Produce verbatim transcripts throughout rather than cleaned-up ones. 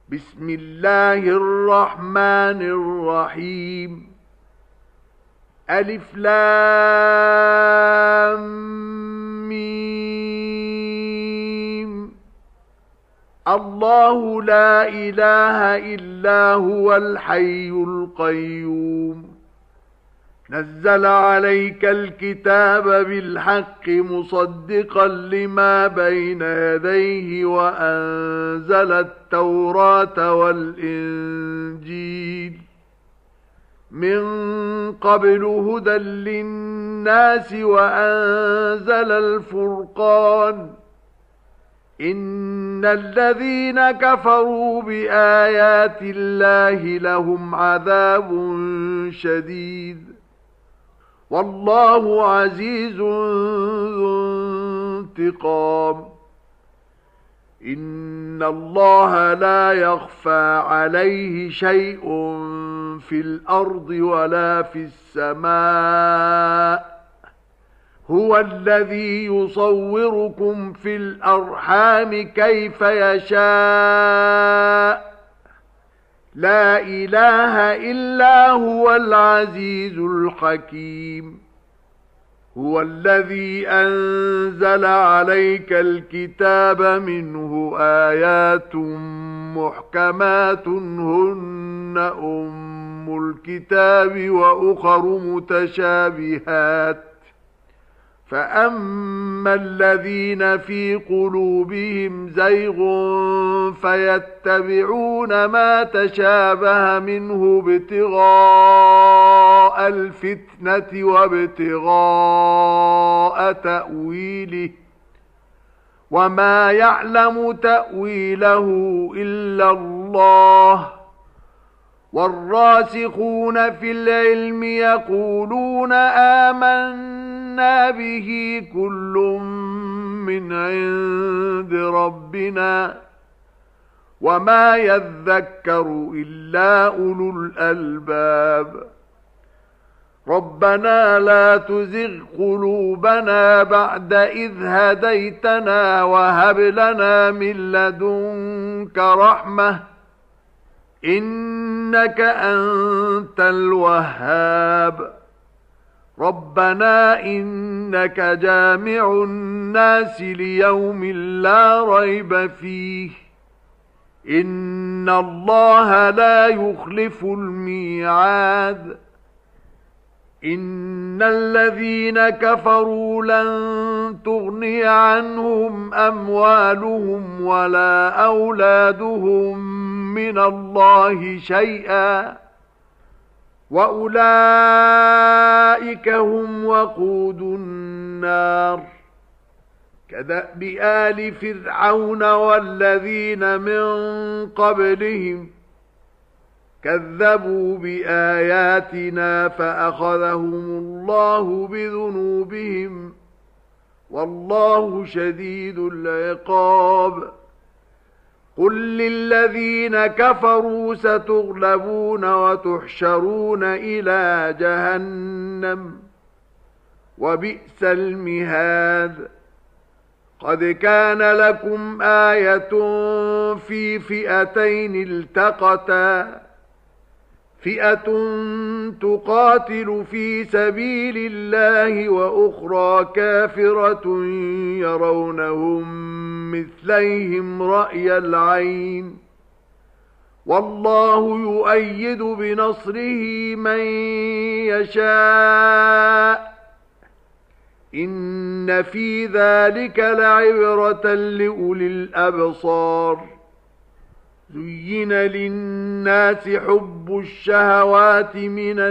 بسم الله الرحمن الرحيم. ألف لام ميم. الله لا إله إلا هو الحي القيوم. نزل عليك الكتاب بالحق مصدقا لما بين يديه وأنزل التوراة والإنجيل من قبل هدى للناس وأنزل الفرقان. إن الذين كفروا بآيات الله لهم عذاب شديد والله عزيز ذو انتقام. إن الله لا يخفى عليه شيء في الأرض ولا في السماء. هو الذي يصوركم في الأرحام كيف يشاء. لا إله إلا هو العزيز الحكيم. هو الذي أنزل عليك الكتاب منه آيات محكمات هن أم الكتاب وأخر متشابهات. فأما الذين في قلوبهم زيغ فيتبعون ما تشابه منه ابتغاء الفتنة وابتغاء تأويله وما يعلم تأويله إلا الله. والراسخون في العلم يقولون آمنا به كل من عند ربنا وما يذكر إلا أولو الألباب. ربنا لا تزغ قلوبنا بعد إذ هديتنا وهب لنا من لدنك رحمة إنك أنت الوهاب. ربنا إنك جامع الناس ليوم لا ريب فيه. إن الله لا يخلف الميعاد. إن الذين كفروا لن تغني عنهم أموالهم ولا أولادهم من الله شيئا وأولئك هم وقود النار. كدأب آل فرعون والذين من قبلهم كذبوا بآياتنا فأخذهم الله بذنوبهم والله شديد العقاب. قل للذين كفروا ستغلبون وتحشرون إلى جهنم وبئس المهاد. قد كان لكم آية في فئتين التقتا فئة تقاتل في سبيل الله وأخرى كافرة يرونهم مثليهم رأي العين والله يؤيد بنصره من يشاء. إن في ذلك لعبرة لأولي الأبصار. زين للناس حب الشهوات من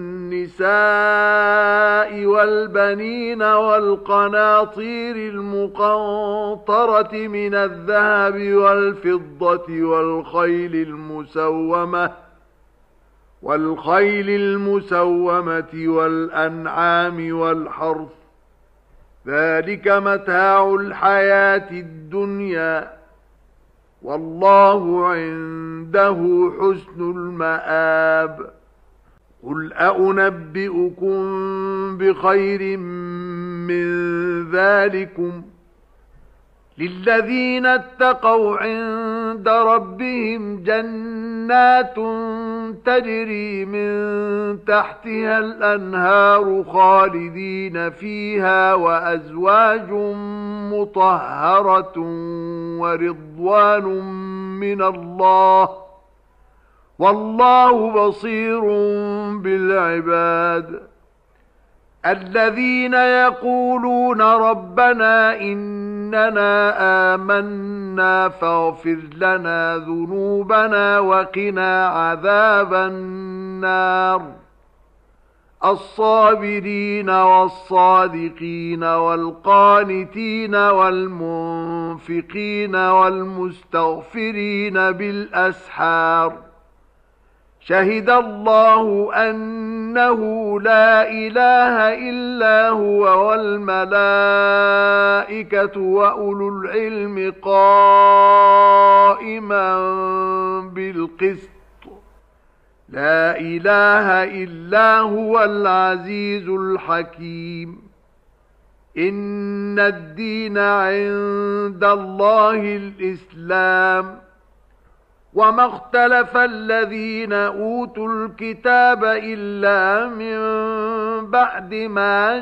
النساء والبنين والقناطير المقنطرة من الذهب والفضة والخيل المسومة والخيل المسومة والأنعام والحرث. ذلك متاع الحياة الدنيا والله عنده حسن المآب. قل أأنبئكم بخير من ذلكم للذين اتقوا عند عند ربهم جنات تجري من تحتها الأنهار خالدين فيها وأزواج مطهرة ورضوان من الله والله بصير بالعباد الذين يقولون ربنا إننا آمنا فاغفر لنا ذنوبنا وقنا عذاب النار الصابرين والصادقين والقانتين والمنفقين والمستغفرين بالأسحار شهد الله أنه لا إله إلا هو والملائكة وأولو العلم قائما بالقسط لا إله إلا هو العزيز الحكيم إن الدين عند الله الإسلام وما اختلف الذين أوتوا الكتاب إلا من بعد ما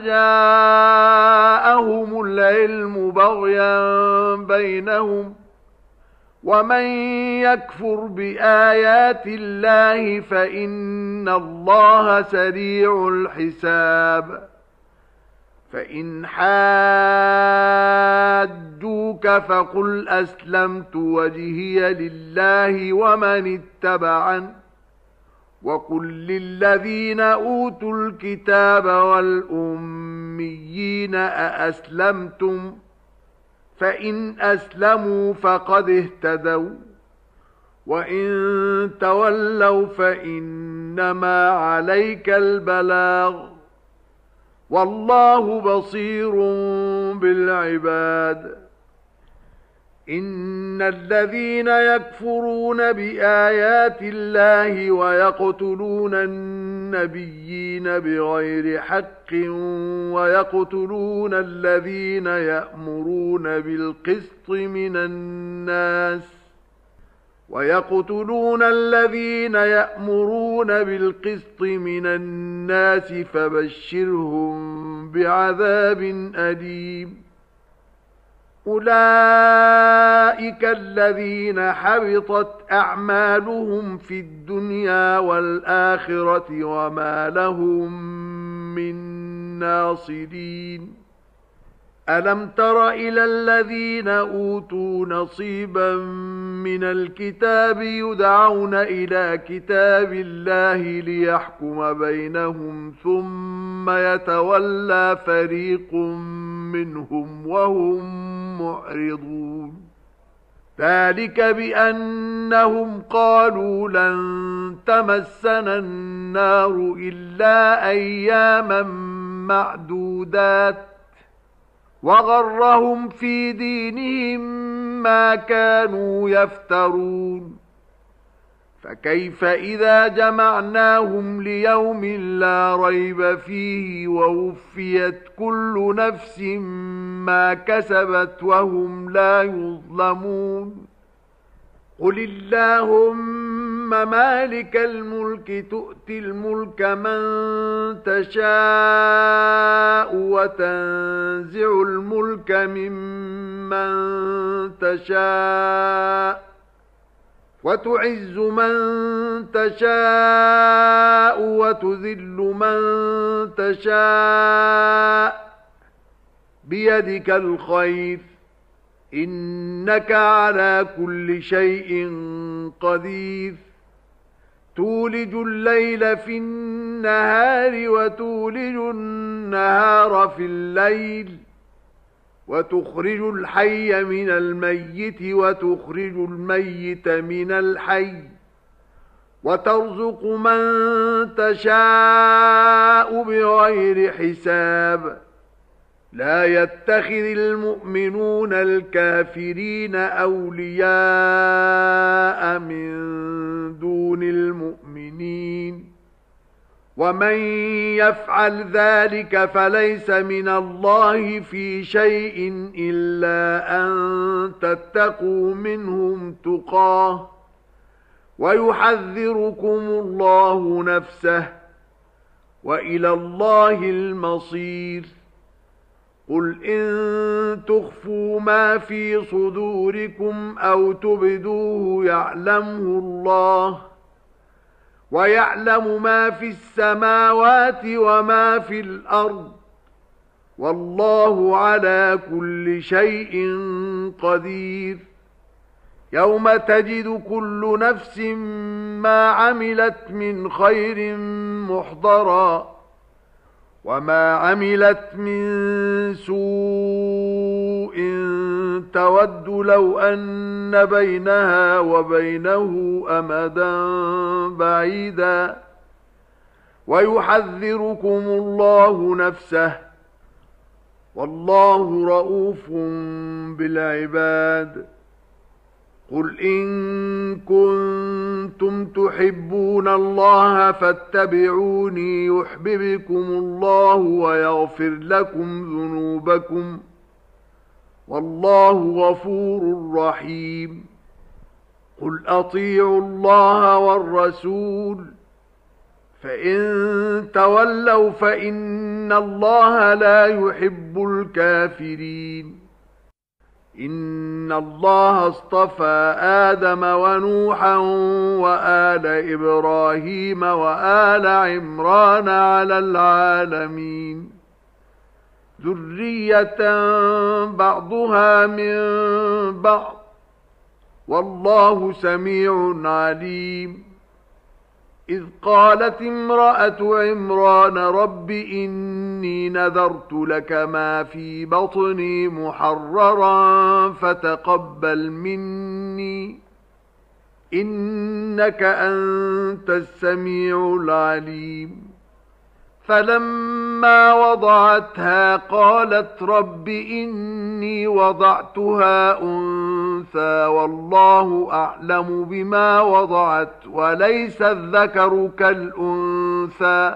جاءهم العلم بغيا بينهم ومن يكفر بآيات الله فإن الله سريع الحساب فإن حاجوك فقل أسلمت وجهي لله ومن اتبعن وقل للذين أوتوا الكتاب والأميين أأسلمتم فإن أسلموا فقد اهتدوا وإن تولوا فإنما عليك البلاغ والله بصير بالعباد إن الذين يكفرون بآيات الله ويقتلون النبيين بغير حق ويقتلون الذين يأمرون بالقسط من الناس ويقتلون الذين يأمرون بالقسط من الناس فبشرهم بعذاب أليم أولئك الذين حبطت أعمالهم في الدنيا والآخرة وما لهم من ناصرين ألم تر إلى الذين أوتوا نصيبا من الكتاب يدعون إلى كتاب الله ليحكم بينهم ثم يتولى فريق منهم وهم معرضون ذلك بأنهم قالوا لن تمسنا النار إلا أياما معدودات وغرهم في دينهم ما كانوا يفترون فكيف إذا جمعناهم ليوم لا ريب فيه ووفيت كل نفس ما كسبت وهم لا يظلمون قل اللهم مالك الملك تؤتي الملك من تشاء وتنزع الملك ممن تشاء وتعز من تشاء وتذل من تشاء بيدك الخير إنك على كل شيء قدير تولج الليل في النهار وتولج النهار في الليل وتخرج الحي من الميت وتخرج الميت من الحي وترزق من تشاء بغير حساب لا يتخذ المؤمنون الكافرين أولياء من دون المؤمنين ومن يفعل ذلك فليس من الله في شيء إلا أن تتقوا منهم تقاه ويحذركم الله نفسه وإلى الله المصير قل إن تخفوا ما في صدوركم أو تبدوه يعلمه الله ويعلم ما في السماوات وما في الأرض والله على كل شيء قدير يوم تجد كل نفس ما عملت من خير محضرا وما عملت من سوء تود لو أن بينها وبينه أمدا بعيدا ويحذركم الله نفسه والله رؤوف بالعباد قل إن كنتم تحبون الله فاتبعوني يحببكم الله ويغفر لكم ذنوبكم والله غفور رحيم قل أطيعوا الله والرسول فإن تولوا فإن الله لا يحب الكافرين إن الله اصطفى آدم ونوحا وآل إبراهيم وآل عمران على العالمين ذرية بعضها من بعض والله سميع عليم إذ قالت امرأة عمران رب إني نذرت لك ما في بطني محررا فتقبل مني إنك أنت السميع العليم فلما وضعتها قالت رب إني وضعتها أنثى والله أعلم بما وضعت وليس الذكر كالأنثى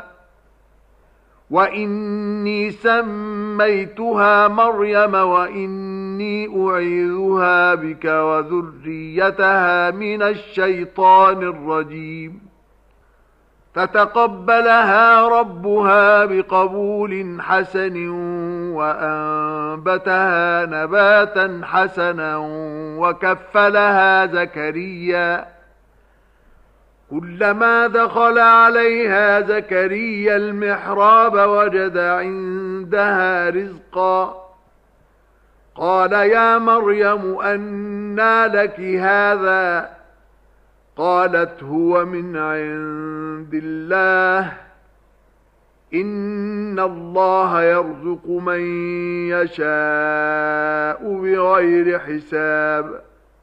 وإني سميتها مريم وإني أعيذها بك وذريتها من الشيطان الرجيم فتقبلها ربها بقبول حسن وأنبتها نباتا حسنا وكفلها زكريا كلما دخل عليها زكريا المحراب وجد عندها رزقا قال يا مريم أنى لك هذا قالت هو من عند الله إن الله يرزق من يشاء بغير حساب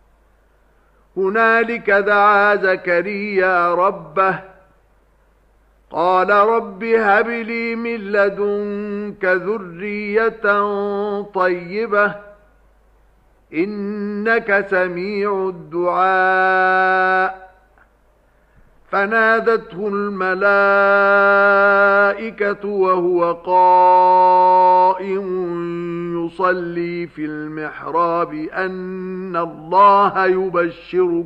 هنالك دعا زكريا ربه قال رب هب لي من لدنك ذرية طيبة إنك سميع الدعاء فنادته الملائكة وهو قائم يصلي في المحراب أن الله يبشرك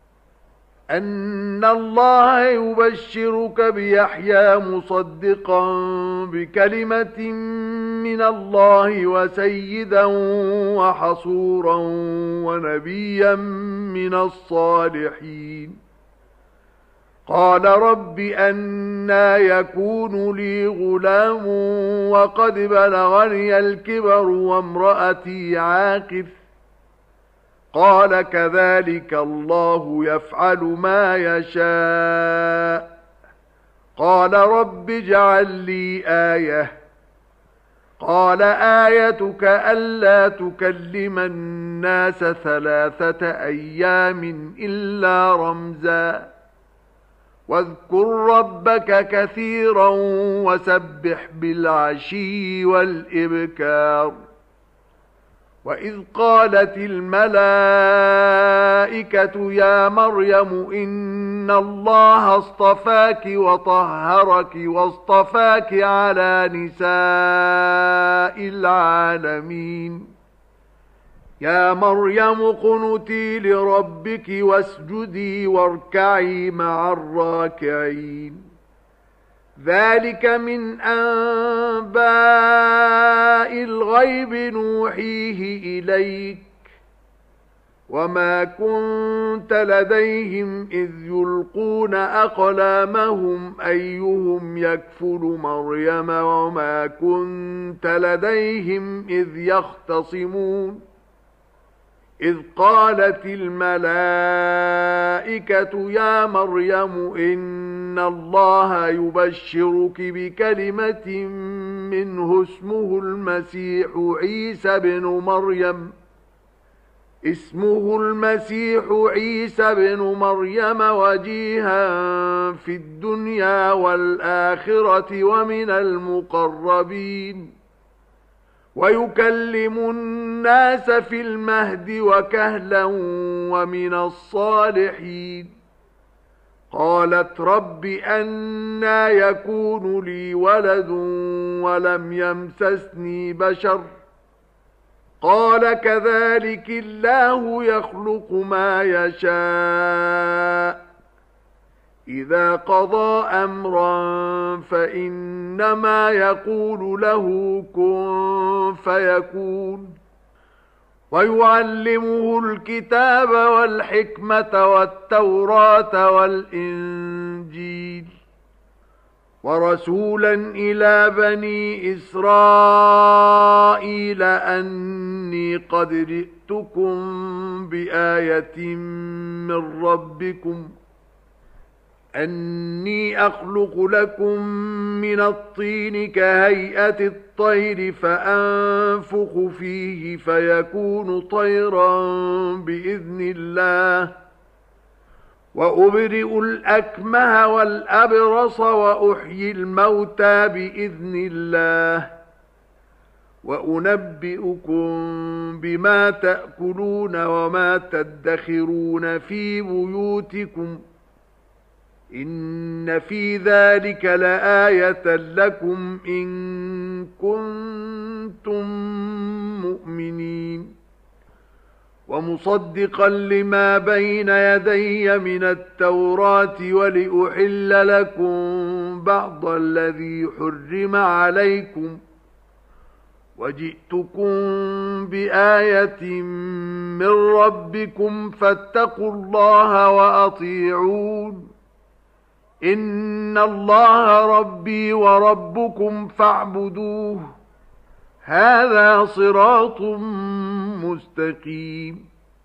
أن الله يبشرك بيحيى مصدقا بكلمة من الله وسيدا وحصورا ونبيا من الصالحين قال رب أنى يكون لي غلام وقد بلغني الكبر وامرأتي عاقر قال كذلك الله يفعل ما يشاء قال رب اجعل لي آية قال آيتك ألا تكلم الناس ثلاثة أيام إلا رمزا واذكر ربك كثيرا وسبح بالعشي والإبكار وإذ قالت الملائكة يا مريم إن الله اصطفاك وطهرك واصطفاك على نساء العالمين يا مريم اقنتي لربك واسجدي واركعي مع الراكعين ذلك من أنباء الغيب نوحيه إليك وما كنت لديهم إذ يلقون أقلامهم أيهم يكفل مريم وما كنت لديهم إذ يختصمون إذ قالت الملائكة يا مريم إن الله يبشرك بكلمة منه اسمه المسيح عيسى بن مريم اسمه المسيح عيسى بن مريم وجيها في الدنيا والآخرة ومن المقربين ويكلم الناس في المهد وكهلا ومن الصالحين قالت رب أنى يكون لي ولد ولم يمسسني بشر قال كذلك الله يخلق ما يشاء إذا قضى أمرا فإنما يقول له كن فيكون ويعلمه الكتاب والحكمة والتوراة والإنجيل ورسولا إلى بني إسرائيل أني قد جئتكم بآية من ربكم أني أخلق لكم من الطين كهيئة الطير فأنفخ فيه فيكون طيرا بإذن الله وأبرئ الأكمه والأبرص وأحيي الموتى بإذن الله وأنبئكم بما تأكلون وما تدخرون في بيوتكم إن في ذلك لآية لكم إن كنتم مؤمنين ومصدقا لما بين يدي من التوراة ولأحل لكم بعض الذي حرم عليكم وجئتكم بآية من ربكم فاتقوا الله وأطيعون إن الله ربي وربكم فاعبدوه هذا صراط مستقيم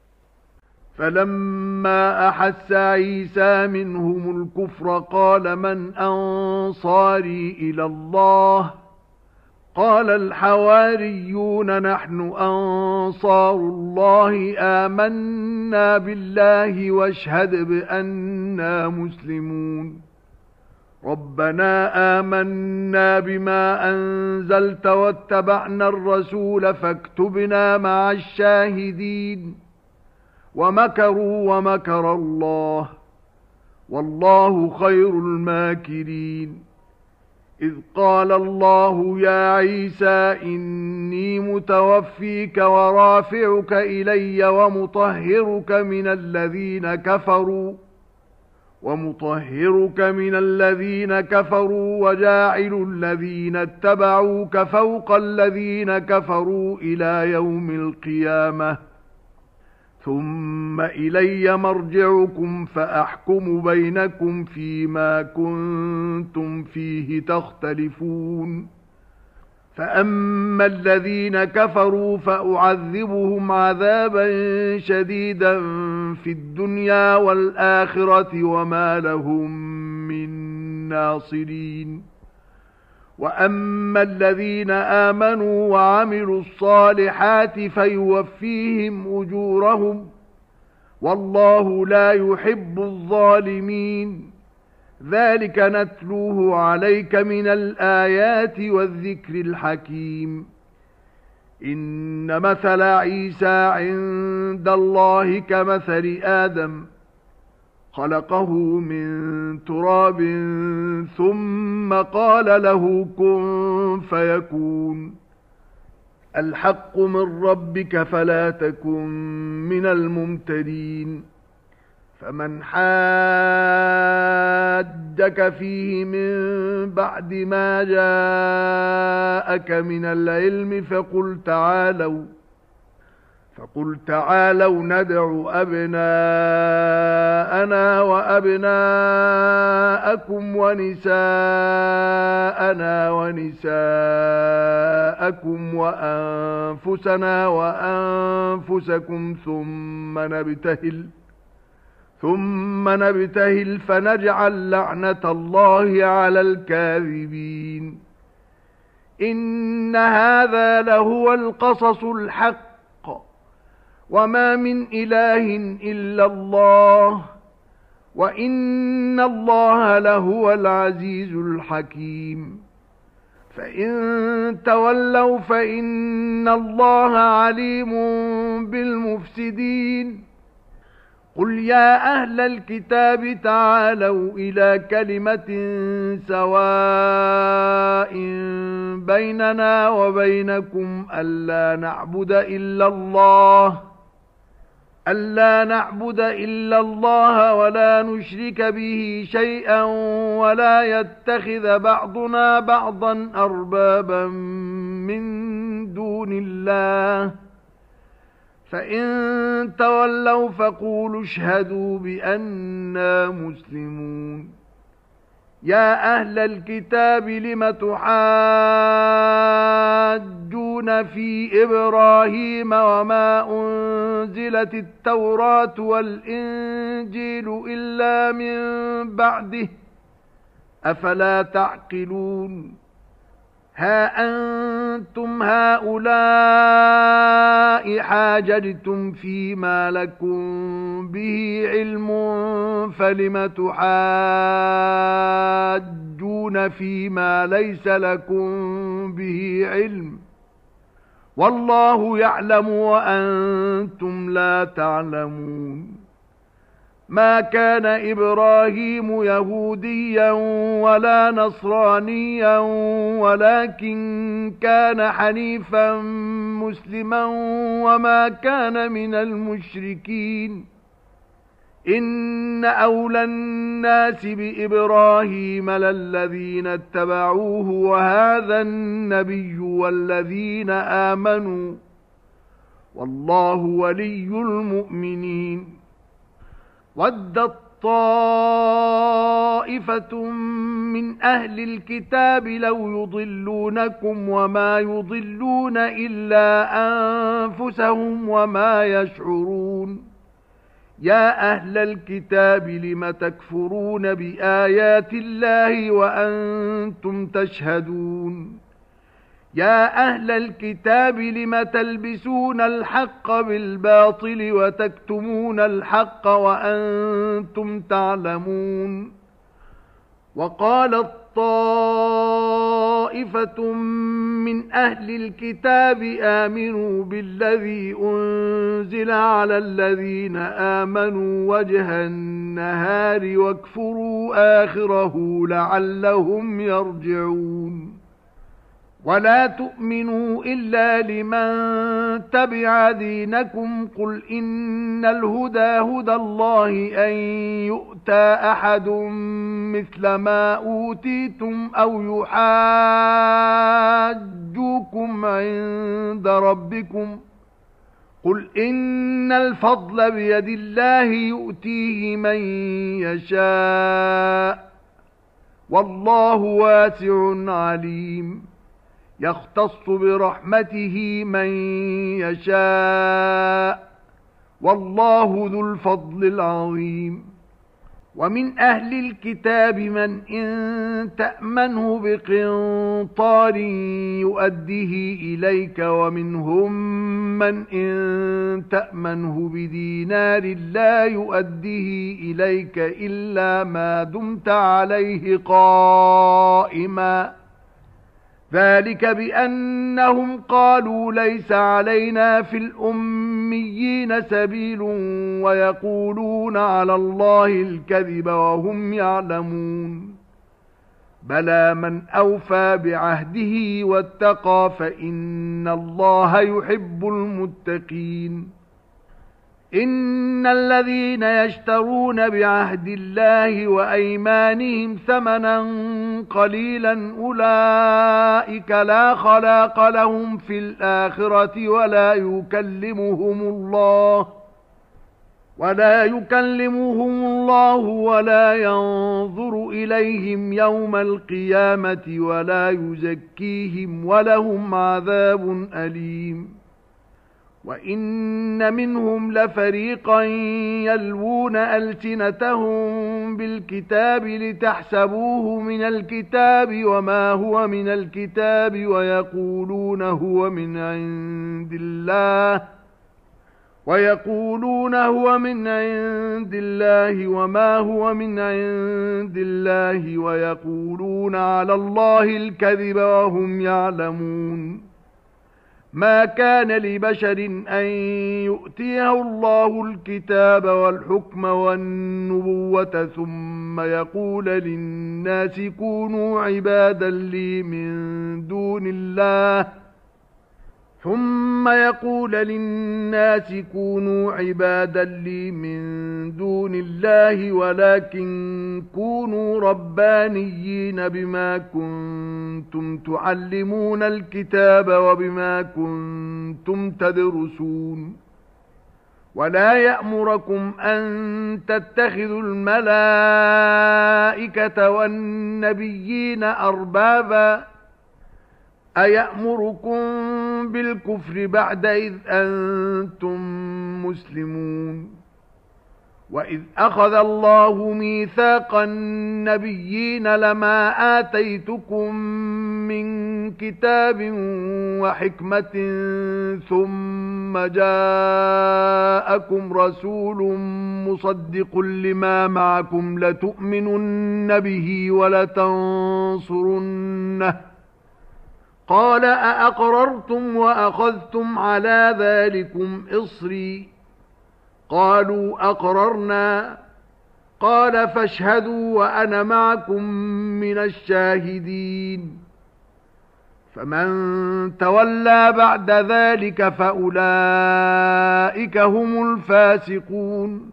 فلما أحس عيسى منهم الكفر قال من أنصاري إلى الله قال الحواريون نحن أنصار الله آمنا بالله واشهد بأننا مسلمون ربنا آمنا بما أنزلت واتبعنا الرسول فاكتبنا مع الشاهدين ومكروا ومكر الله والله خير الماكرين إذ قال الله يا عيسى إني متوفيك ورافعك إلي ومطهرك من الذين كفروا ومطهرك من الذين كفروا وجاعل الذين اتبعوك فوق الذين كفروا إلى يوم القيامة ثم إلي مرجعكم فأحكم بينكم فيما كنتم فيه تختلفون فأما الذين كفروا فأعذبهم عذابا شديدا في الدنيا والآخرة وما لهم من ناصرين وأما الذين آمنوا وعملوا الصالحات فيوفيهم أجورهم والله لا يحب الظالمين ذلك نتلوه عليك من الآيات والذكر الحكيم إن مثل عيسى عند الله كمثل آدم خلقه من تراب ثم قال له كن فيكون الحق من ربك فلا تكن من الممترين فمن حاجك فيه من بعد ما جاءك من العلم فقل تعالوا فقل تعالوا ندع أبناءنا وأبناءكم ونساءنا ونساءكم وأنفسنا وأنفسكم ثم نبتهل ثم نبتهل فنجعل لعنة الله على الكاذبين إن هذا لهو القصص الحق وما من إله إلا الله وإن الله لهو العزيز الحكيم فإن تولوا فإن الله عليم بالمفسدين قل يا أهل الكتاب تعالوا إلى كلمة سواء بيننا وبينكم ألا نعبد إلا الله ألا نعبد إلا الله ولا نشرك به شيئا ولا يتخذ بعضنا بعضا أربابا من دون الله فإن تولوا فقولوا اشهدوا بأننا مسلمون يا أهل الكتاب لم تحاجون في إبراهيم وما أنزلت التوراة والإنجيل إلا من بعده أفلا تعقلون ها أنتم هؤلاء حاججتم فيما لكم به علم فلم تحاجون فيما ليس لكم به علم والله يعلم وأنتم لا تعلمون ما كان إبراهيم يهوديا ولا نصرانيا ولكن كان حنيفا مسلما وما كان من المشركين إن أولى الناس بإبراهيم للذين اتبعوه وهذا النبي والذين آمنوا والله ولي المؤمنين وَدَّتْ طَائِفَةٌ مِّنْ أَهْلِ الْكِتَابِ لَوْ يُضِلُّونَكُمْ وَمَا يُضِلُّونَ إِلَّا أَنفُسَهُمْ وَمَا يَشْعُرُونَ يَا أَهْلَ الْكِتَابِ لِمَ تَكْفُرُونَ بِآيَاتِ اللَّهِ وَأَنْتُمْ تَشْهَدُونَ يا أهل الكتاب لم تلبسون الحق بالباطل وتكتمون الحق وأنتم تعلمون وقالت طائفة من أهل الكتاب آمنوا بالذي أنزل على الذين آمنوا وجه النهار واكفروا آخره لعلهم يرجعون ولا تؤمنوا إلا لمن تبع دينكم قل إن الهدى هدى الله أن يؤتى أحد مثل ما أوتيتم أو يحاجوكم عند ربكم قل إن الفضل بيد الله يؤتيه من يشاء والله واسع عليم يختص برحمته من يشاء والله ذو الفضل العظيم ومن أهل الكتاب من إن تأمنه بقنطار يؤديه إليك ومنهم من إن تأمنه بدينار لا يؤديه إليك إلا ما دمت عليه قائما ذلك بأنهم قالوا ليس علينا في الأميين سبيل ويقولون على الله الكذب وهم يعلمون بلى من أوفى بعهده واتقى فإن الله يحب المتقين إن الذين يشترون بعهد الله وأيمانهم ثمنا قليلا أولئك لا خلاق لهم في الآخرة ولا يكلمهم الله ولا يكلمهم الله ولا ينظر إليهم يوم القيامة ولا يزكيهم ولهم عذاب أليم وَإِنَّ مِنْهُمْ لَفَرِيقًا يَلْوُونَ أَلْسِنَتَهُم بِالْكِتَابِ لِتَحْسَبُوهُ مِنَ الْكِتَابِ وَمَا هُوَ مِنَ الْكِتَابِ وَيَقُولُونَ هُوَ مِنْ عِندِ اللَّهِ وَيَقُولُونَ هُوَ مِنْ عِندِ اللَّهِ وَمَا هُوَ مِنْ عِندِ اللَّهِ وَيَقُولُونَ عَلَى اللَّهِ الْكَذِبَ وَهُمْ يَعْلَمُونَ ما كان لبشر أن يؤتيه الله الكتاب والحكم والنبوة ثم يقول للناس كونوا عبادا لي من دون الله ثم يقول للناس كونوا عبادا لي من دون الله ولكن كونوا ربانيين بما كنتم تعلمون الكتاب وبما كنتم تدرسون ولا يأمركم أن تتخذوا الملائكة والنبيين أربابا أيأمركم بالكفر بعد إذ أنتم مسلمون وإذ أخذ الله ميثاق النبيين لما آتيتكم من كتاب وحكمة ثم جاءكم رسول مصدق لما معكم لتؤمنن به ولتنصرنه قال أأقررتم وأخذتم على ذلكم إصري قالوا أقررنا قال فاشهدوا وأنا معكم من الشاهدين فمن تولى بعد ذلك فأولئك هم الفاسقون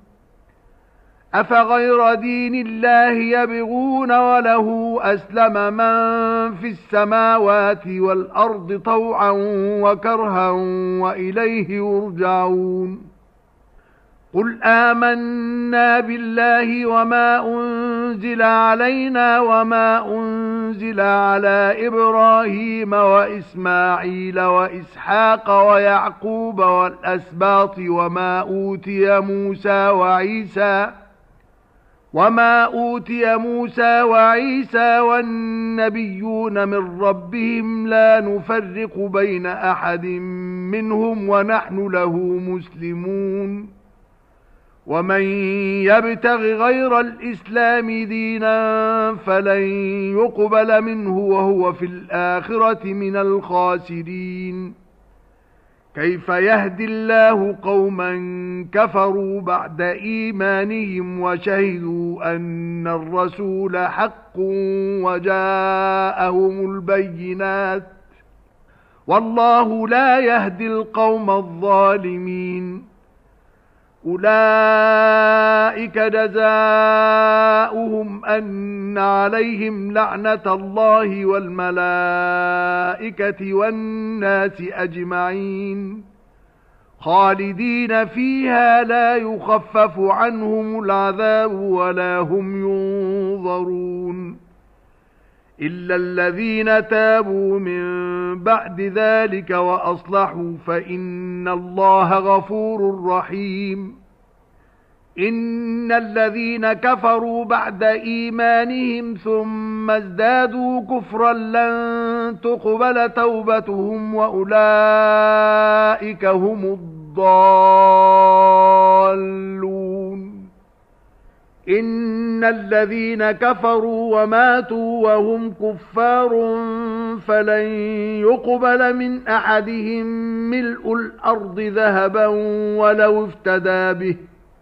أفغير دين الله يبغون وله أسلم من في السماوات والأرض طوعا وكرها وإليه يرجعون قل آمنا بالله وما أنزل علينا وما أنزل على إبراهيم وإسماعيل وإسحاق ويعقوب والأسباط وما أوتي موسى وعيسى وما أوتي موسى وعيسى والنبيون من ربهم لا نفرق بين أحد منهم ونحن له مسلمون ومن يبتغ غير الإسلام دينا فلن يقبل منه وهو في الآخرة من الخاسرين كيف يهدي الله قوما كفروا بعد إيمانهم وشهدوا أن الرسول حق وجاءهم البينات والله لا يهدي القوم الظالمين أولئك جزاؤهم أن عليهم لعنة الله والملائكة والناس أجمعين خالدين فيها لا يخفف عنهم العذاب ولا هم ينظرون إلا الذين تابوا من بعد ذلك وأصلحوا فإن الله غفور رحيم إن الذين كفروا بعد إيمانهم ثم ازدادوا كفرا لن تقبل توبتهم وأولئك هم الضالون إن الذين كفروا وماتوا وهم كفار فلن يقبل من أحدهم ملء الأرض ذهبا ولو افتدى به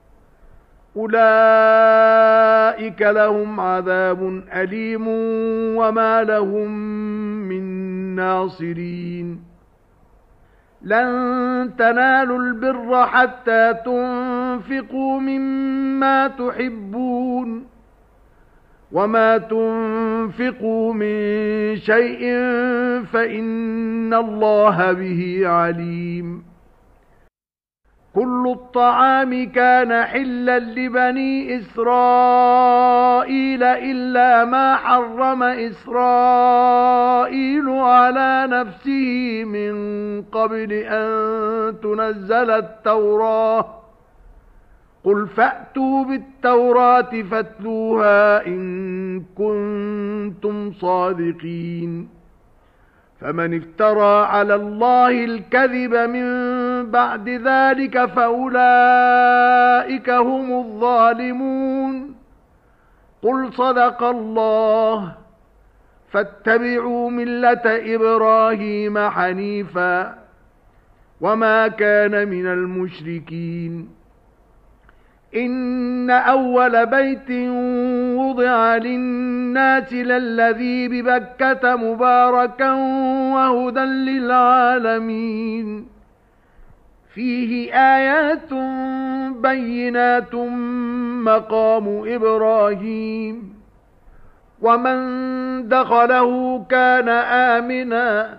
أولئك لهم عذاب أليم وما لهم من ناصرين لن تنالوا البر حتى تنفقوا مما تحبون وما تنفقوا من شيء فإن الله به عليم كل الطعام كان حلا لبني إسرائيل إلا ما حرم إسرائيل على نفسه من قبل أن تنزل التوراة قل فأتوا بالتوراة فاتلوها إن كنتم صادقين فمن افترى على الله الكذب من بعد ذلك فأولئك هم الظالمون قل صدق الله فاتبعوا ملة إبراهيم حنيفا وما كان من المشركين إن أول بيت وضع للناس للذي ببكة مباركا وهدى للعالمين فيه آيات بينات مقام إبراهيم ومن دخله كان آمنا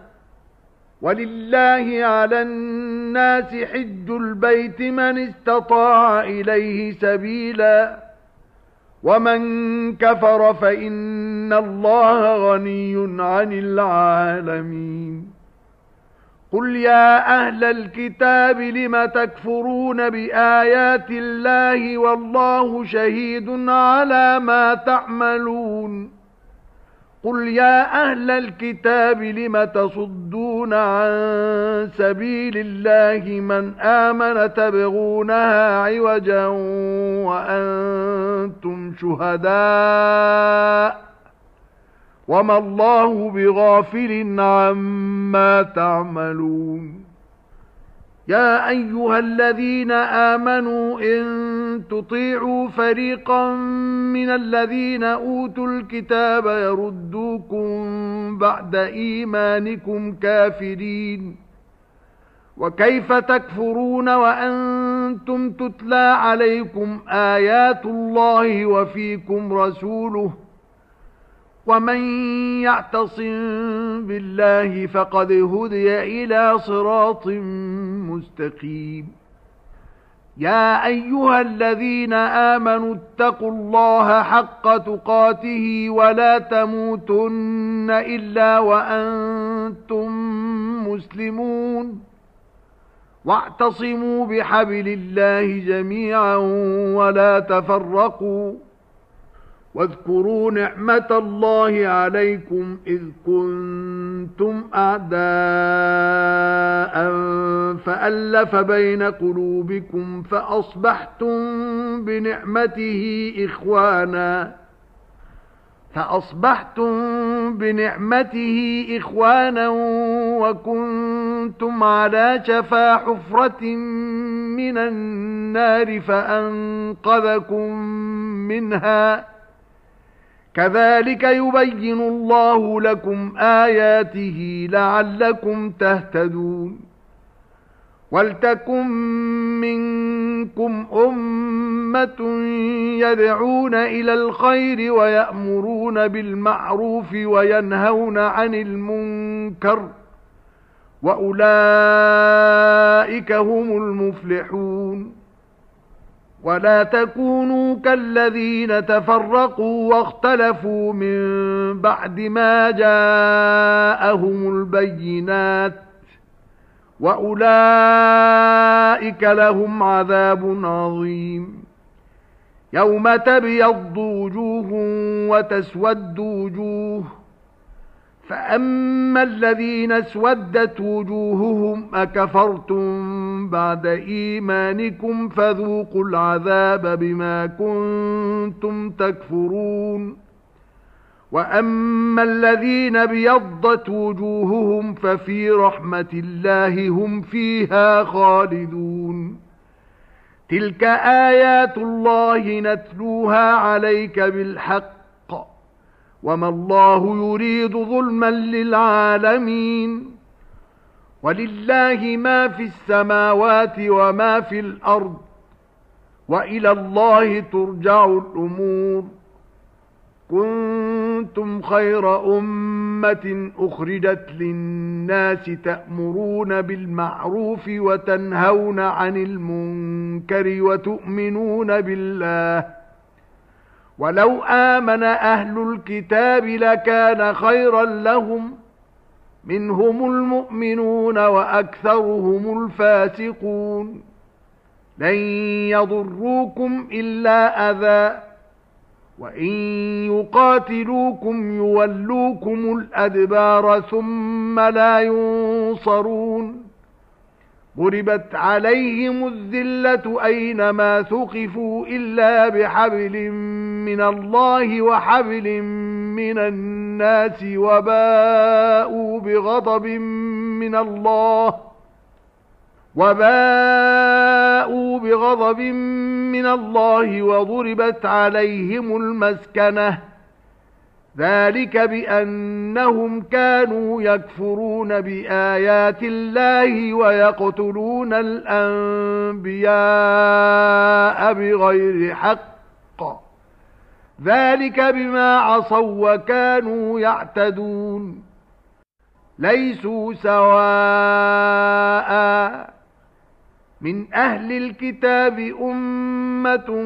ولله على الناس حج البيت من استطاع إليه سبيلا ومن كفر فإن الله غني عن العالمين قل يا أهل الكتاب لم تكفرون بآيات الله والله شهيد على ما تعملون قل يا أهل الكتاب لم تصدون عن سبيل الله من آمن تبغونها عوجا وأنتم شهداء وما الله بغافل عما تعملون يا أيها الذين آمنوا إن تطيعوا فريقا من الذين أوتوا الكتاب يردوكم بعد إيمانكم كافرين وكيف تكفرون وأنتم تتلى عليكم آيات الله وفيكم رسوله ومن يعتصم بالله فقد هدي إلى صراط مستقيم يا أيها الذين آمنوا اتقوا الله حق تقاته ولا تموتن إلا وأنتم مسلمون واعتصموا بحبل الله جميعا ولا تفرقوا واذكروا نعمة الله عليكم إذ كنتم أعداء فألف بين قلوبكم فأصبحتم بنعمته إخوانا فأصبحتم بنعمته إخوانا وكنتم على شفا حفرة من النار فأنقذكم منها كذلك يبين الله لكم آياته لعلكم تهتدون ولتكن منكم أمة يدعون إلى الخير ويأمرون بالمعروف وينهون عن المنكر وأولئك هم المفلحون ولا تكونوا كالذين تفرقوا واختلفوا من بعد ما جاءهم البينات وأولئك لهم عذاب عظيم يوم تبيض وجوه وتسود وجوه فأما الذين اسودت وجوههم أكفرتم بعد إيمانكم فذوقوا العذاب بما كنتم تكفرون وأما الذين ابيضت وجوههم ففي رحمة الله هم فيها خالدون تلك آيات الله نتلوها عليك بالحق وما الله يريد ظلما للعالمين ولله ما في السماوات وما في الأرض وإلى الله ترجع الأمور كنتم خير أمة أخرجت للناس تأمرون بالمعروف وتنهون عن المنكر وتؤمنون بالله ولو آمن أهل الكتاب لكان خيرا لهم منهم المؤمنون وأكثرهم الفاسقون لن يضروكم إلا أذى وإن يقاتلوكم يولوكم الأدبار ثم لا ينصرون ضربت عليهم الذلة أينما ثقفوا إلا بحبل من الله وحبل من الناس وباءوا بغضب من الله وباءوا بغضب من الله وضربت عليهم المسكنة ذلك بأنهم كانوا يكفرون بآيات الله ويقتلون الأنبياء بغير حق ذلك بما عصوا وكانوا يعتدون ليسوا سواء من أهل الكتاب أمة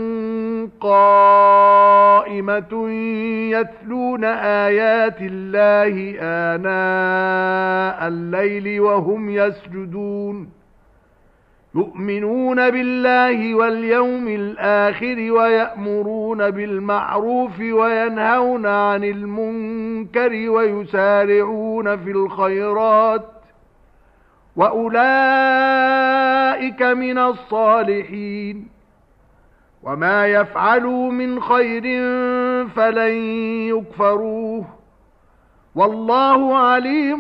قائمة يتلون آيات الله آناء الليل وهم يسجدون يؤمنون بالله واليوم الآخر ويأمرون بالمعروف وينهون عن المنكر ويسارعون في الخيرات وأولئك من الصالحين وما يفعلوا من خير فلن يكفروه والله عليم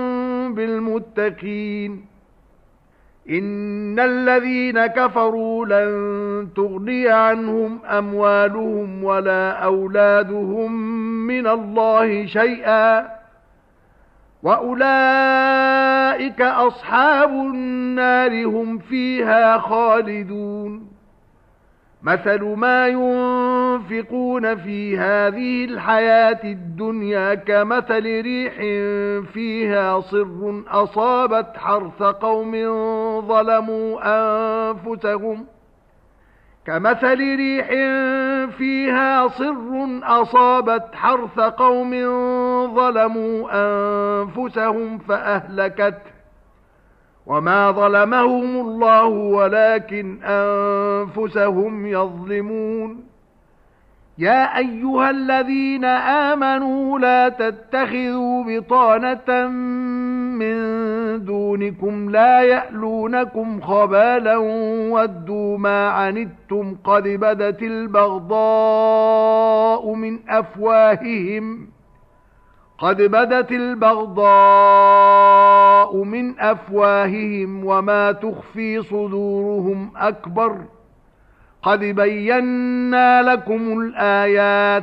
بالمتقين إن الذين كفروا لن تغني عنهم أموالهم ولا أولادهم من الله شيئا وأولئك أصحاب النار هم فيها خالدون مثل ما ينفقون في هذه الحياة الدنيا كمثل ريح فيها صر أصابت حرث قوم ظلموا أنفسهم كمثل ريح فيها صر أصابت حرث قوم ظلموا أنفسهم فأهلكته وما ظلمهم الله ولكن أنفسهم يظلمون يا أيها الذين آمنوا لا تتخذوا بطانة من دونكم لا يألونكم خبالا ودوا ما عنتم قد بدت البغضاء من أفواههم قد بدت البغضاء من أفواههم وما تخفي صدورهم أكبر قد بينا لكم الآيات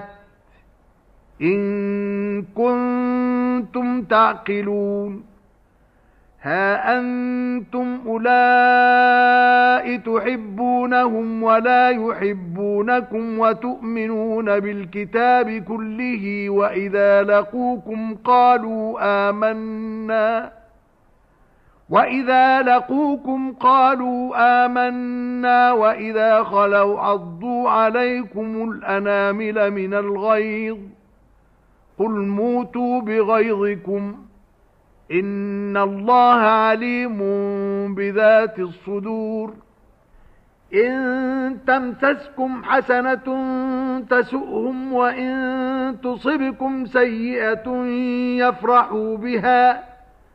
إن كنتم تعقلون ها أنتم أولئك تحبونهم ولا يحبونكم وتؤمنون بالكتاب كله وإذا لقوكم قالوا آمنا وإذا لقوكم قالوا آمنا وإذا خلوا عضوا عليكم الأنامل من الغيظ قل موتوا بغيظكم إن الله عليم بذات الصدور إن تمسسكم حسنة تسؤهم وإن تصبكم سيئة يفرحوا بها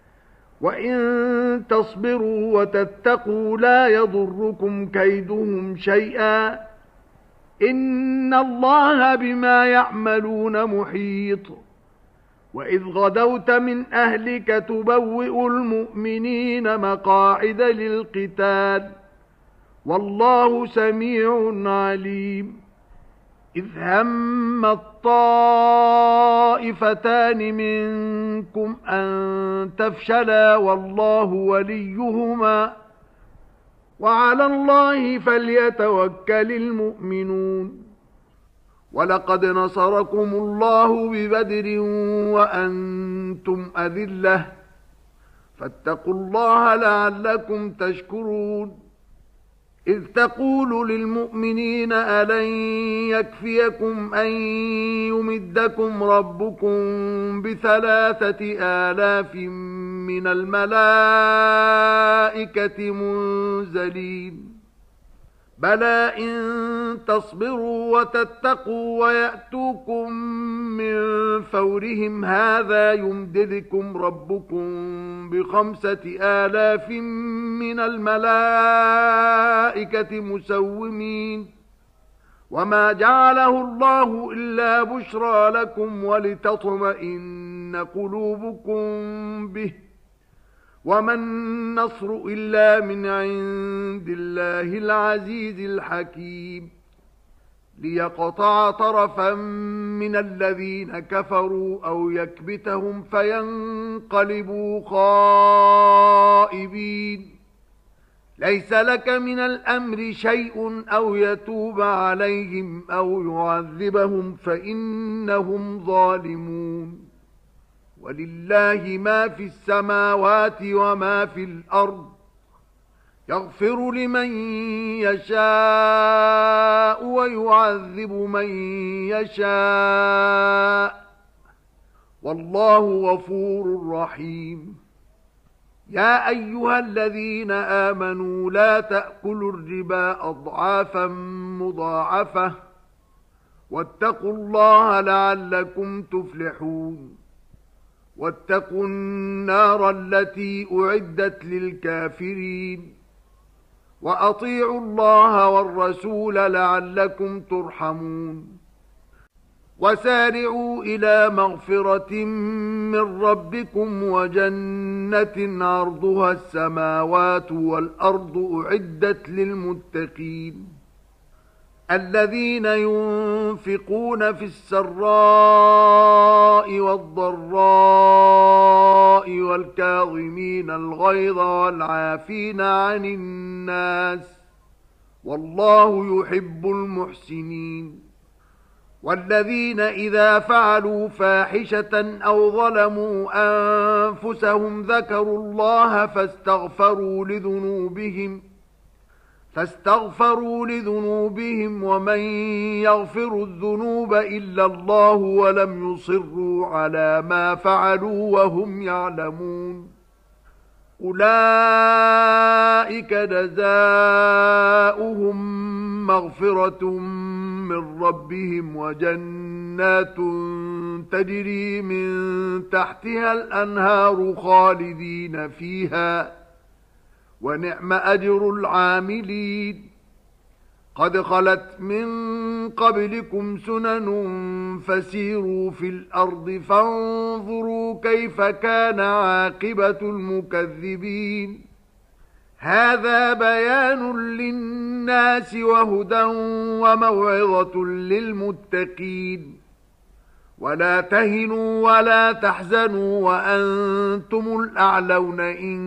وإن تصبروا وتتقوا لا يضركم كيدهم شيئا إن الله بما يعملون محيط وإذ غدوت من أهلك تبوئ المؤمنين مقاعد للقتال والله سميع عليم إذ هم الطائفتان منكم أن تفشلا والله وليهما وعلى الله فليتوكل المؤمنون ولقد نصركم الله ببدر وأنتم أذلة فاتقوا الله لعلكم تشكرون إذ تقول للمؤمنين ألن يكفيكم أن يمدكم ربكم بثلاثة آلاف من الملائكة منزلين بلى إن تصبروا وتتقوا ويأتوكم من فورهم هذا يمددكم ربكم بخمسة آلاف من الملائكة مسومين وما جعله الله إلا بشرى لكم ولتطمئن قلوبكم به وما النصر إلا من عند الله العزيز الحكيم ليقطع طرفا من الذين كفروا أو يكبتهم فينقلبوا خائبين ليس لك من الأمر شيء أو يتوب عليهم أو يعذبهم فإنهم ظالمون ولله ما في السماوات وما في الأرض يغفر لمن يشاء ويعذب من يشاء والله غفور رحيم يا أيها الذين آمنوا لا تأكلوا الربا أضعافا مضاعفة واتقوا الله لعلكم تفلحون واتقوا النار التي أعدت للكافرين وأطيعوا الله والرسول لعلكم ترحمون وسارعوا إلى مغفرة من ربكم وجنة عرضها السماوات والأرض أعدت للمتقين الذين ينفقون في السراء والضراء والكاظمين الغيظ والعافين عن الناس والله يحب المحسنين والذين إذا فعلوا فاحشة أو ظلموا أنفسهم ذكروا الله فاستغفروا لذنوبهم فاستغفروا لذنوبهم ومن يغفر الذنوب إلا الله ولم يصروا على ما فعلوا وهم يعلمون أولئك جزاؤهم مغفرة من ربهم وجنات تجري من تحتها الأنهار خالدين فيها ونعم أجر العاملين قد خلت من قبلكم سنن فسيروا في الأرض فانظروا كيف كان عاقبة المكذبين هذا بيان للناس وهدى وموعظة للمتقين ولا تهنوا ولا تحزنوا وأنتم الأعلون إن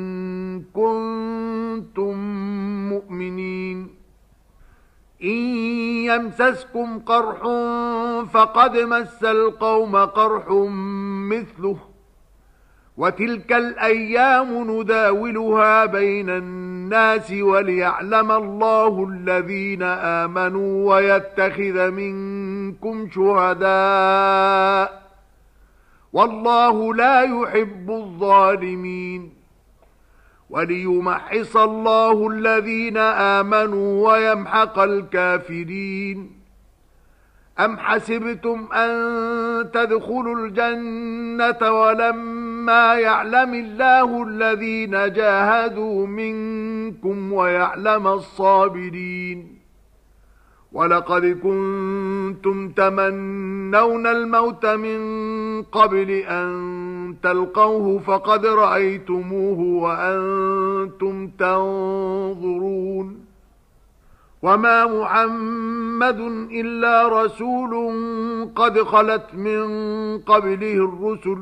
كنتم مؤمنين إن يمسسكم قرح فقد مس القوم قرح مثله وتلك الأيام نداولها بين الناس وليعلم الله الذين آمنوا ويتخذ منكم شهداء والله لا يحب الظالمين وليمحص الله الذين آمنوا ويمحق الكافرين. أم حسبتم أن تدخلوا الجنة ولما يعلم الله الذين جاهدوا منكم ويعلم الصابرين؟ ولقد كنتم تمنون الموت من قبل أن تلقوه فقد رأيتموه وأنتم تنظرون. وما محمد إلا رسول قد خلت من قبله الرسل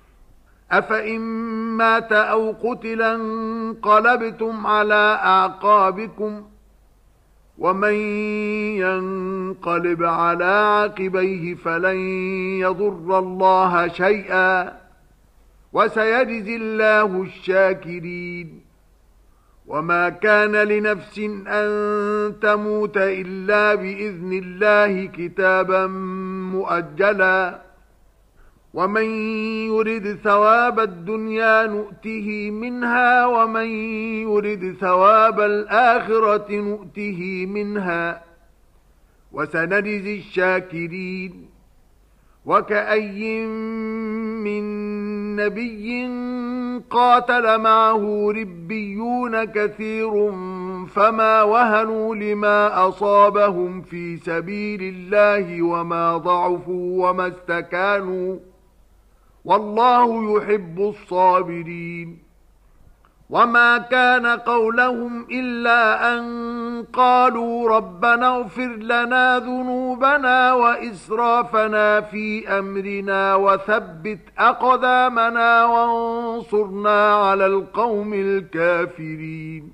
أفإن مات أو قتل انقلبتم على أعقابكم ومن ينقلب على عقبيه فلن يضر الله شيئا وسيجزي الله الشاكرين. وما كان لنفس أن تموت إلا بإذن الله كتابا مؤجلا ومن يرد ثواب الدنيا نؤته منها ومن يرد ثواب الآخرة نؤته منها وسنجزي الشاكرين. وكأي من نبي قاتل معه ربيون كثير فما وهنوا لما أصابهم في سبيل الله وما ضعفوا وما استكانوا والله يحب الصابرين. وما كان قولهم إلا أن قالوا ربنا اغفر لنا ذنوبنا وإسرافنا في أمرنا وثبت أقدامنا وانصرنا على القوم الكافرين.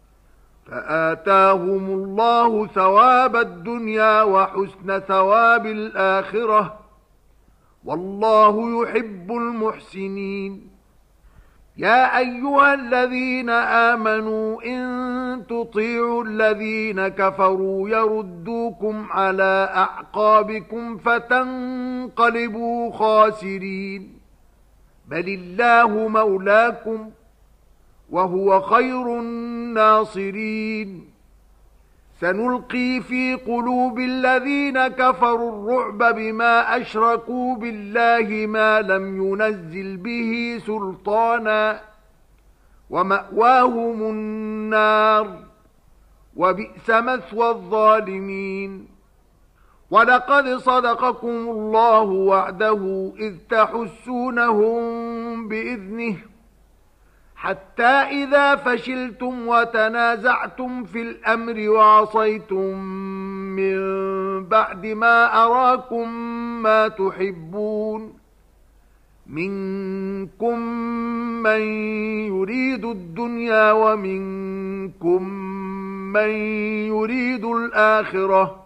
فآتاهم الله ثواب الدنيا وحسن ثواب الآخرة والله يحب المحسنين. يا أيها الذين آمنوا إن تطيعوا الذين كفروا يردوكم على أعقابكم فتنقلبوا خاسرين. بل الله مولاكم وهو خير الناصرين. سنلقي في قلوب الذين كفروا الرعب بما أشركوا بالله ما لم ينزل به سلطانا ومأواهم النار وبئس مثوى الظالمين. ولقد صدقكم الله وعده إذ تحسونهم بإذنه حتى إذا فشلتم وتنازعتم في الأمر وعصيتم من بعد ما أراكم ما تحبون منكم من يريد الدنيا ومنكم من يريد الآخرة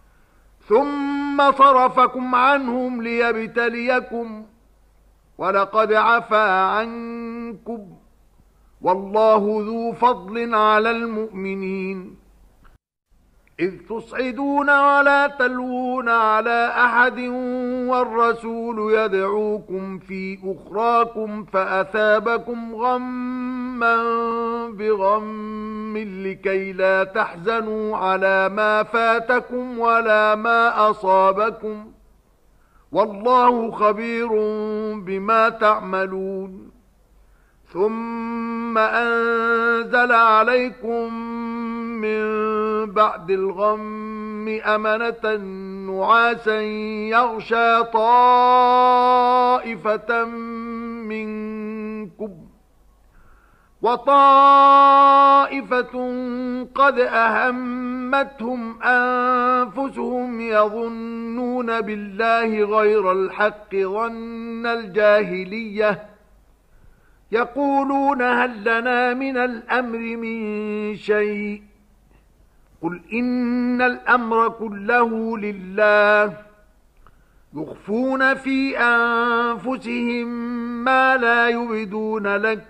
ثم صرفكم عنهم ليبتليكم ولقد عفا عنكم والله ذو فضل على المؤمنين. إذ تصعدون ولا تلوون على أحد والرسول يدعوكم في أخراكم فأثابكم غما بغم لكي لا تحزنوا على ما فاتكم ولا ما أصابكم والله خبير بما تعملون. ثم أنزل عليكم من بعد الغم أمنة نعاسا يغشى طائفة منكم وطائفة قد أهمتهم أنفسهم يظنون بالله غير الحق ظن الجاهلية يقولون هل لنا من الأمر من شيء قل إن الأمر كله لله يخفون في أنفسهم ما لا يبدون لك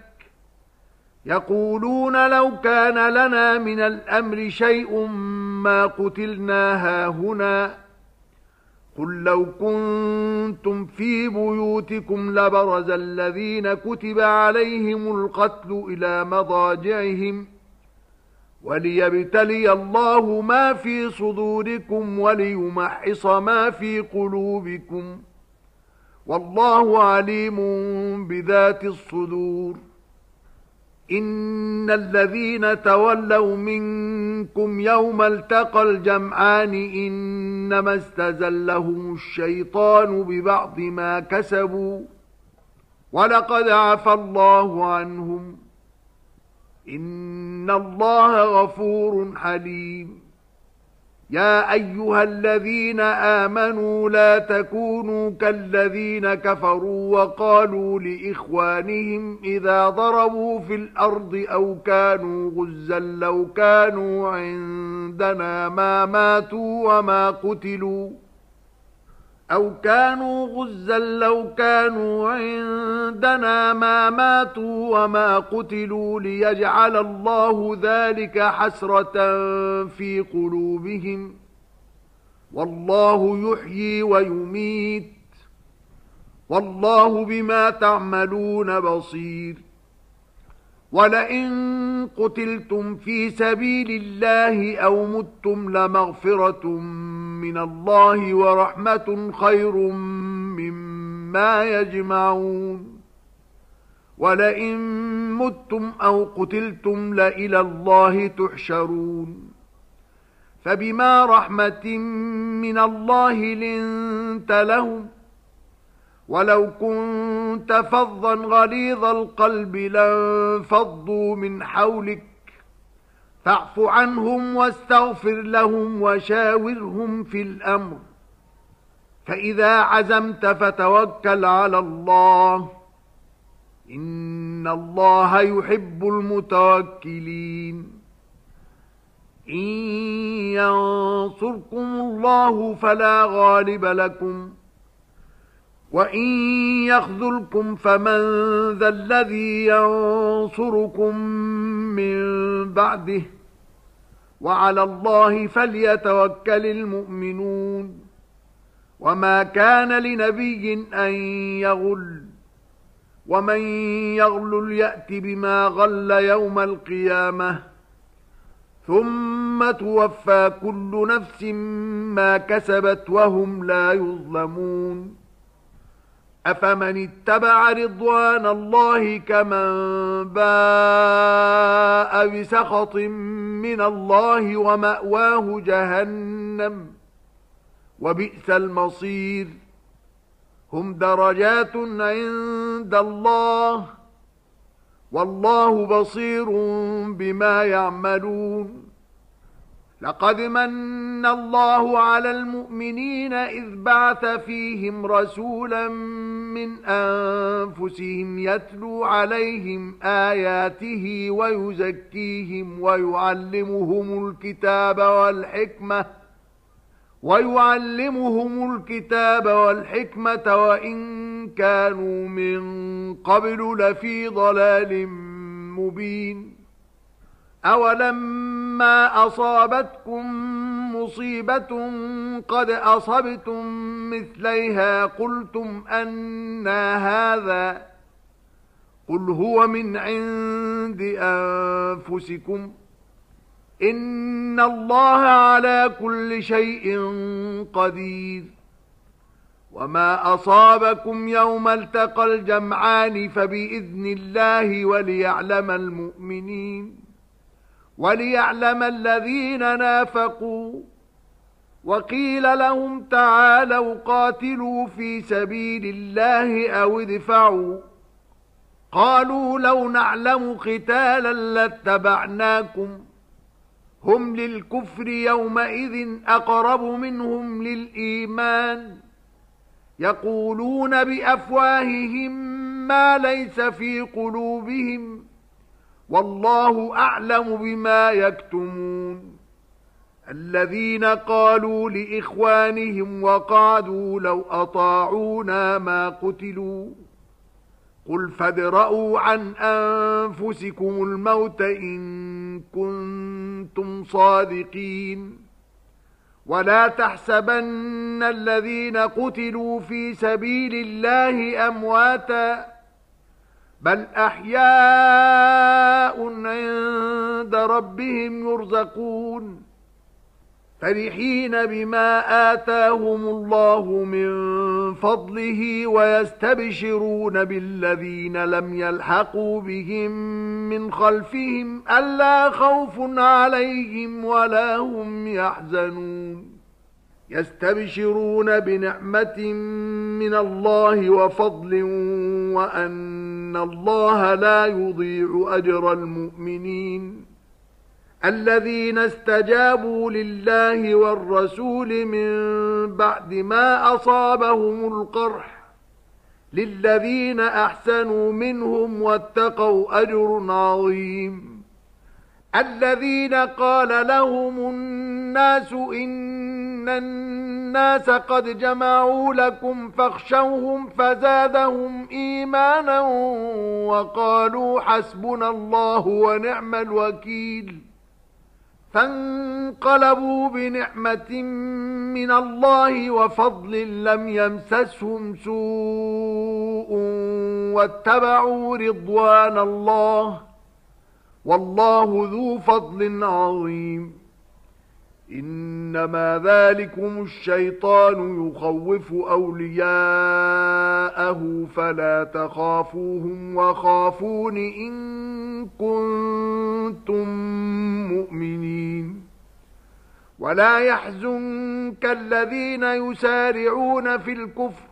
يقولون لو كان لنا من الأمر شيء ما قتلنا هاهنا قل لو كنتم في بيوتكم لبرز الذين كتب عليهم القتل إلى مضاجعهم وليبتلي الله ما في صدوركم وليمحص ما في قلوبكم والله عليم بذات الصدور. إن الذين تولوا منكم يوم التقى الجمعان إنما استزلهم الشيطان ببعض ما كسبوا ولقد عفى الله عنهم إن الله غفور حليم. يا أيها الذين آمنوا لا تكونوا كالذين كفروا وقالوا لإخوانهم إذا ضربوا في الأرض أو كانوا غزا لو كانوا عندنا ما ماتوا وما قتلوا أو كانوا غزا لو كانوا عندنا ما ماتوا وما قتلوا ليجعل الله ذلك حسرة في قلوبهم والله يحيي ويميت والله بما تعملون بصير. ولئن قتلتم في سبيل الله أو متم لمغفرة من الله ورحمة خير مما يجمعون. ولئن متم أو قتلتم لإلى الله تحشرون. فبما رحمة من الله لنت لهم ولو كنت فظا غليظ القلب لانفضوا من حولك فاعف عنهم واستغفر لهم وشاورهم في الأمر فإذا عزمت فتوكل على الله إن الله يحب المتوكلين. إن ينصركم الله فلا غالب لكم وإن يخذلكم فمن ذا الذي ينصركم من بعده وعلى الله فليتوكل المؤمنون. وما كان لنبي أن يغل ومن يغل يأت بما غل يوم القيامة ثم توفى كل نفس ما كسبت وهم لا يظلمون. أفمن اتبع رضوان الله كمن باء بسخط من الله ومأواه جهنم وبئس المصير. هم درجات عند الله والله بصير بما يعملون. لقد من الله على المؤمنين إذ بعث فيهم رسولا من أنفسهم يتلو عليهم آياته ويزكيهم ويعلمهم الكتاب والحكمة ويعلمهم الكتاب والحكمة وإن كانوا من قبل لفي ضلال مبين. أولما أصابتكم مصيبة قد أصبتم مثليها قلتم أنى هذا قل هو من عند أنفسكم إن الله على كل شيء قدير. وما أصابكم يوم التقى الجمعان فبإذن الله وليعلم المؤمنين وليعلم الذين نافقوا. وقيل لهم تعالوا قاتلوا في سبيل الله أو ادفعوا قالوا لو نعلم قتالا لاتبعناكم هم للكفر يومئذ أقرب منهم للإيمان يقولون بأفواههم ما ليس في قلوبهم والله أعلم بما يكتمون. الذين قالوا لإخوانهم وقعدوا لو أطاعونا ما قتلوا قل فادرءوا عن أنفسكم الموت إن كنتم صادقين ولا تحسبن الذين قتلوا في سبيل الله أمواتا بل أحياء عند ربهم يرزقون فرحين بما آتاهم الله من فضله ويستبشرون بالذين لم يلحقوا بهم من خلفهم ألا خوف عليهم ولا هم يحزنون يستبشرون بنعمة من الله وفضل وأن الله لا يضيع أجر المؤمنين الذين استجابوا لله والرسول من بعد ما أصابهم القرح للذين أحسنوا منهم واتقوا أجر عظيم الذين قال لهم الناس إن الناس قد جمعوا لكم فاخشوهم فزادهم إيمانا وقالوا حسبنا الله ونعم الوكيل فانقلبوا بنعمة من الله وفضل لم يمسسهم سوء واتبعوا رضوان الله والله ذو فضل عظيم إنما ذلكم الشيطان يخوف أولياءه فلا تخافوهم وخافون إن كنتم مؤمنين ولا يحزنك الذين يسارعون في الكفر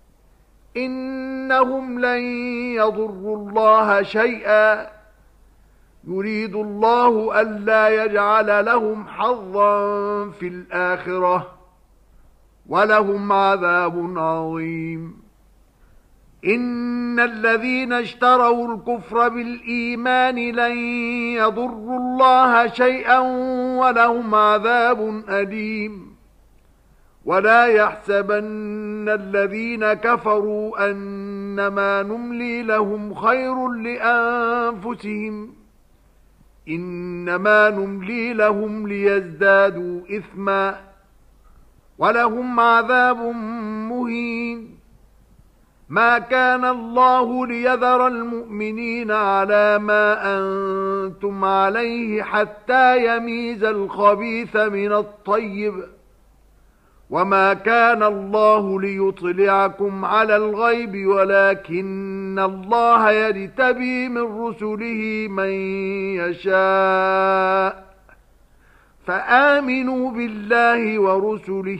إنهم لن يضروا الله شيئا يريد الله ألا يجعل لهم حظا في الآخرة ولهم عذاب عظيم إن الذين اشتروا الكفر بالإيمان لن يضروا الله شيئا ولهم عذاب أليم ولا يحسبن الذين كفروا أنما نملي لهم خير لأنفسهم إنما نملي لهم ليزدادوا إثما ولهم عذاب مهين ما كان الله ليذر المؤمنين على ما أنتم عليه حتى يميز الخبيث من الطيب وما كان الله ليطلعكم على الغيب ولكن الله يجتبي من رسله من يشاء فآمنوا بالله ورسله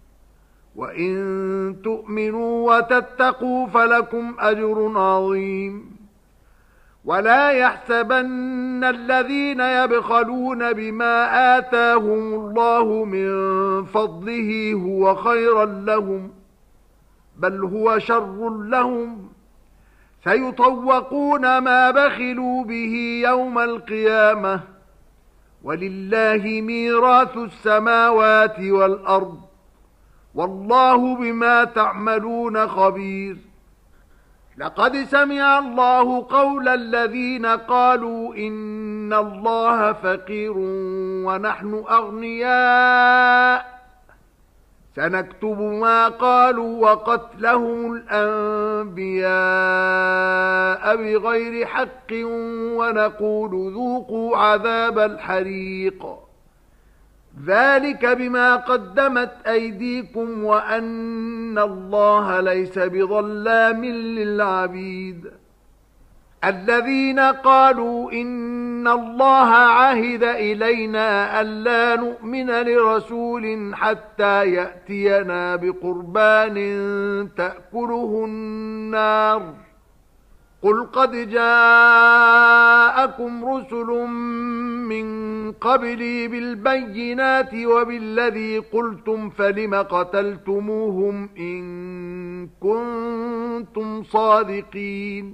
وإن تؤمنوا وتتقوا فلكم أجر عظيم ولا يحسبن الذين يبخلون بما آتاهم الله من فضله هو خيرا لهم بل هو شر لهم سيطوقون ما بخلوا به يوم القيامة ولله ميراث السماوات والأرض والله بما تعملون خبير لقد سمع الله قول الذين قالوا إن الله فقير ونحن أغنياء سنكتب ما قالوا وقتلهم الأنبياء بغير حق ونقول ذوقوا عذاب الحريق ذلك بما قدمت أيديكم وأن الله ليس بظلام للعبيد الذين قالوا إن الله عهد إلينا ألا نؤمن لرسول حتى يأتينا بقربان تأكله النار قل قد جاءكم رسل من قبلي بالبينات وبالذي قلتم فلم قتلتموهم إن كنتم صادقين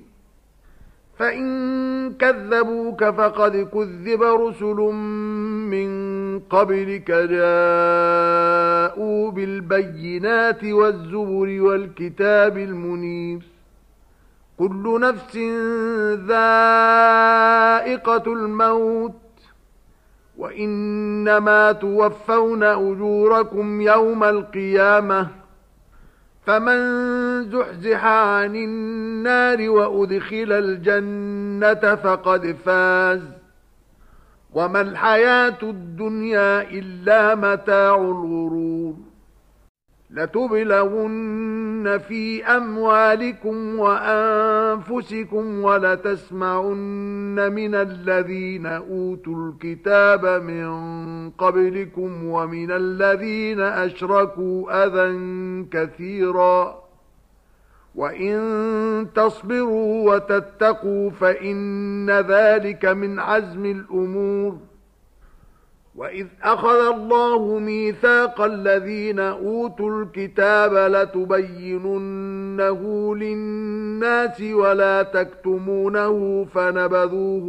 فإن كذبوك فقد كذب رسل من قبلك جاءوا بالبينات والزبر والكتاب المنير كل نفس ذائقة الموت وإنما توفون أجوركم يوم القيامة فمن زحزح عن النار وأدخل الجنة فقد فاز وما الحياة الدنيا إلا متاع الغرور لتبلغن في أموالكم وأنفسكم ولتسمعن من الذين أوتوا الكتاب من قبلكم ومن الذين أشركوا أذى كثيرا وإن تصبروا وتتقوا فإن ذلك من عزم الأمور وإذ أخذ الله ميثاق الذين أوتوا الكتاب لتبيننه للناس ولا تكتمونه فنبذوه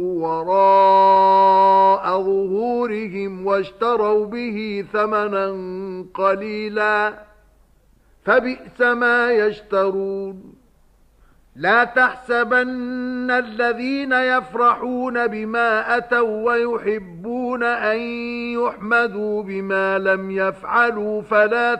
وراء ظهورهم واشتروا به ثمنا قليلا فبئس ما يشترون لا تحسبن الذين يفرحون بما أتوا ويحبون أن يحمدوا بما لم يفعلوا فلا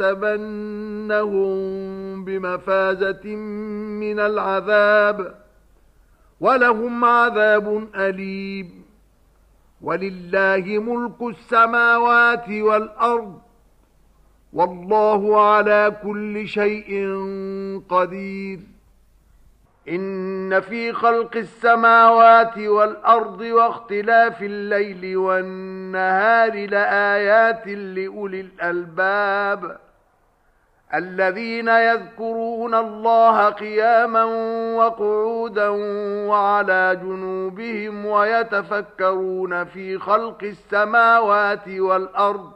تحسبنهم بمفازة من العذاب ولهم عذاب أليم ولله ملك السماوات والأرض والله على كل شيء قدير إن في خلق السماوات والأرض واختلاف الليل والنهار لآيات لأولي الألباب الذين يذكرون الله قياما وقعودا وعلى جنوبهم ويتفكرون في خلق السماوات والأرض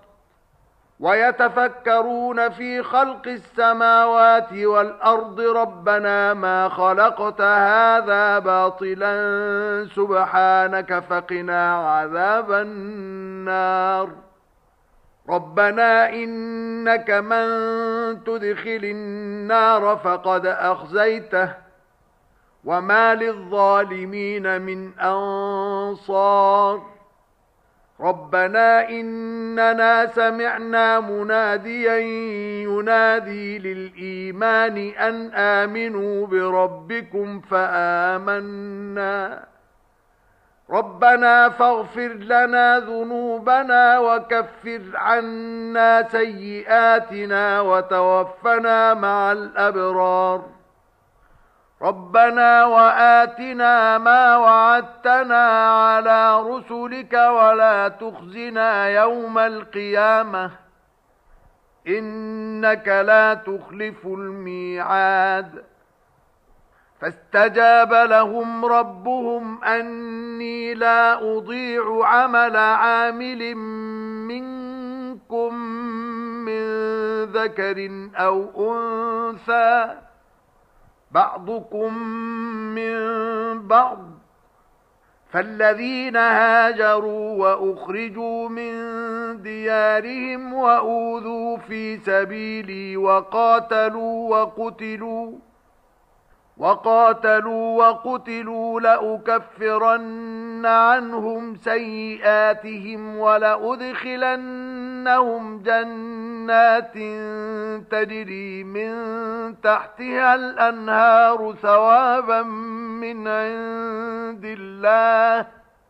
ويتفكرون في خلق السماوات والأرض ربنا ما خلقت هذا باطلا سبحانك فقنا عذاب النار ربنا إنك من تدخل النار فقد أخزيته وما للظالمين من أنصار ربنا إننا سمعنا مناديا ينادي للإيمان أن آمنوا بربكم فآمنا ربنا فاغفر لنا ذنوبنا وكفر عنا سيئاتنا وتوفنا مع الأبرار ربنا وآتنا ما وعدتنا على رسلك ولا تخزنا يوم القيامة إنك لا تخلف الميعاد فاستجاب لهم ربهم أني لا أضيع عمل عامل منكم من ذكر أو أنثى بعضكم من بعض فالذين هاجروا وأخرجوا من ديارهم وأوذوا في سبيلي وقاتلوا وقتلوا وقاتلوا وقتلوا لأكفرن عنهم سيئاتهم ولأدخلنهم جنات تجري من تحتها الأنهار ثوابا من عند الله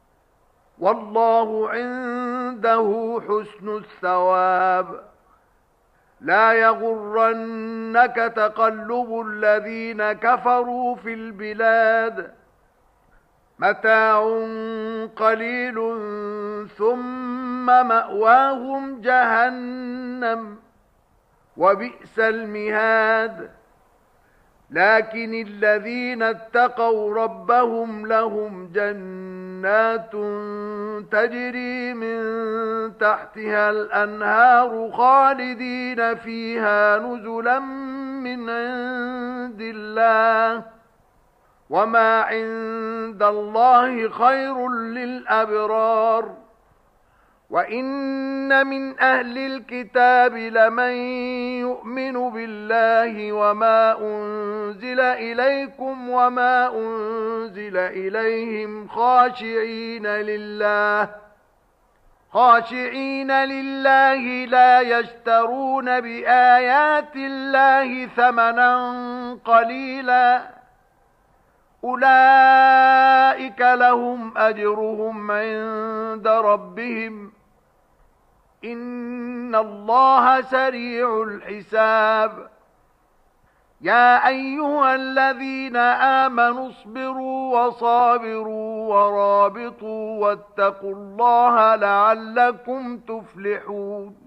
والله عنده حسن الثواب لا يغرنك تقلب الذين كفروا في البلاد متاع قليل ثم مأواهم جهنم وبئس المهاد لكن الذين اتقوا ربهم لهم جنات تجري من تحتها الأنهار خالدين فيها نزلا من عند الله وما عند الله خير للأبرار وإن من أهل الكتاب لمن يؤمن بالله وما أنزل إليكم وما أنزل إليهم خاشعين لله خاشعين لله لا يشترون بآيات الله ثمنا قليلا أولئك لهم أجرهم عند ربهم إن الله سريع الحساب يا أيها الذين آمنوا اصبروا وصابروا ورابطوا واتقوا الله لعلكم تفلحون